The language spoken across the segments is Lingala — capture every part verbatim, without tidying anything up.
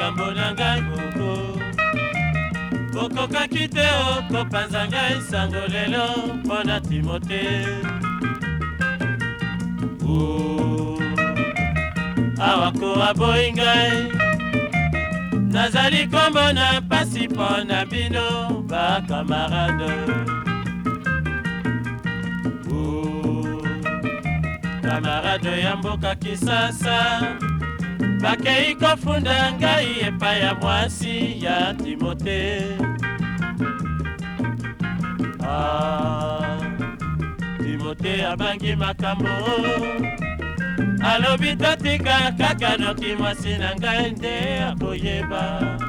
likambo na ngai koko okokaki te okopanza ngai sango lelo mpo na Timote. Awa ko aboyi ngai nazali kombo na pasi mpo na bino bakamarade. Kamarade ya mboka Kisasa bakei kofunda ngai epai ya mwasi ya Timote. Ah, Timote abangi makambo alobi totika kaka noki mwasi na ngai nde akoyeba.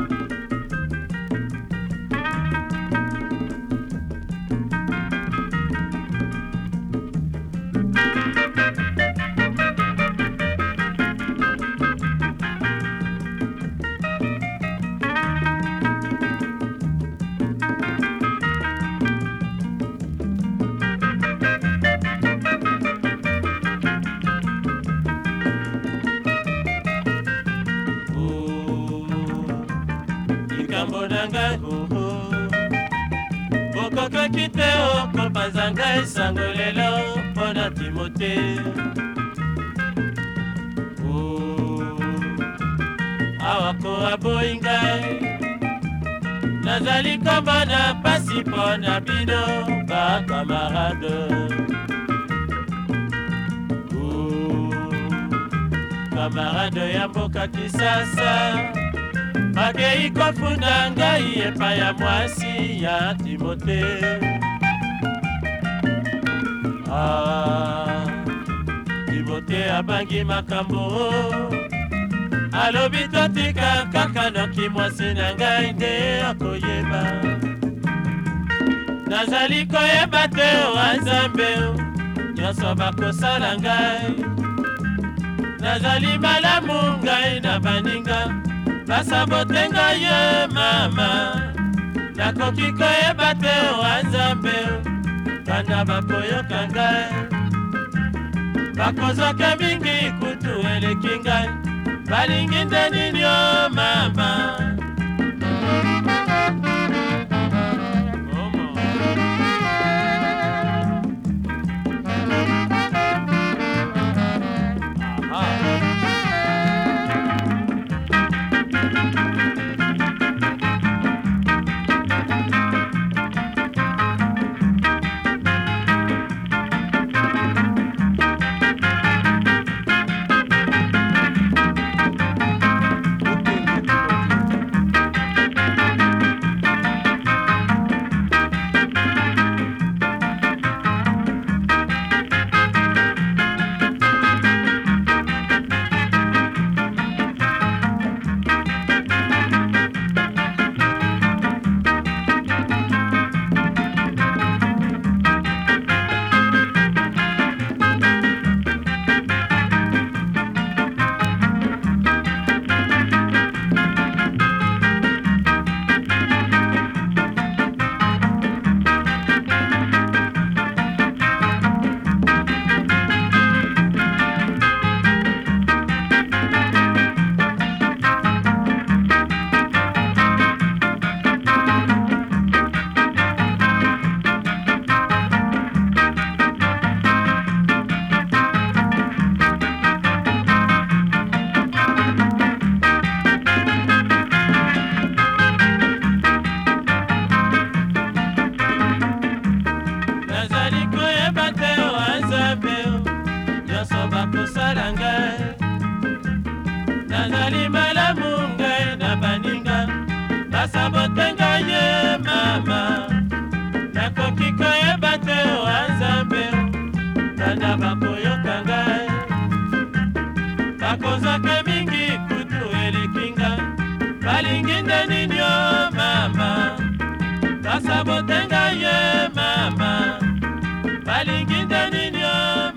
Likambo na ngai koko okokaki te okopanza ngai sango lelo mpo na Timote. Awa ko aboyi ngai nazali kombo na pasi mpo na bino bakamarade. Kamarade ya mboka Kisasa bakei kofunda ngai epai ya mwasi ya Timote. Ah, Timote abangi makambo alobi totika kaka noki mwasi na ngai nde akoyeba. Nazali koyeba te owa Nzambe nyonso bakosala ngai. Nazali malamu ngai na baninga basabote ngai ye mama. Nakoki koyeba te owa Nzambe banda bakoyoka ngai. Bakozwaka mingi kutu eleki ngai balingi nde nini o mama. Nazali malamu ngai na baninga basabote ngai ye mama. Nakoki koyeba te owa Nzambe banda bakoyoka ngai. Bakozwaka mingi kutu eleki ngai balingi nde nini o mama. Basabote ngai ye mama balingi nde nini o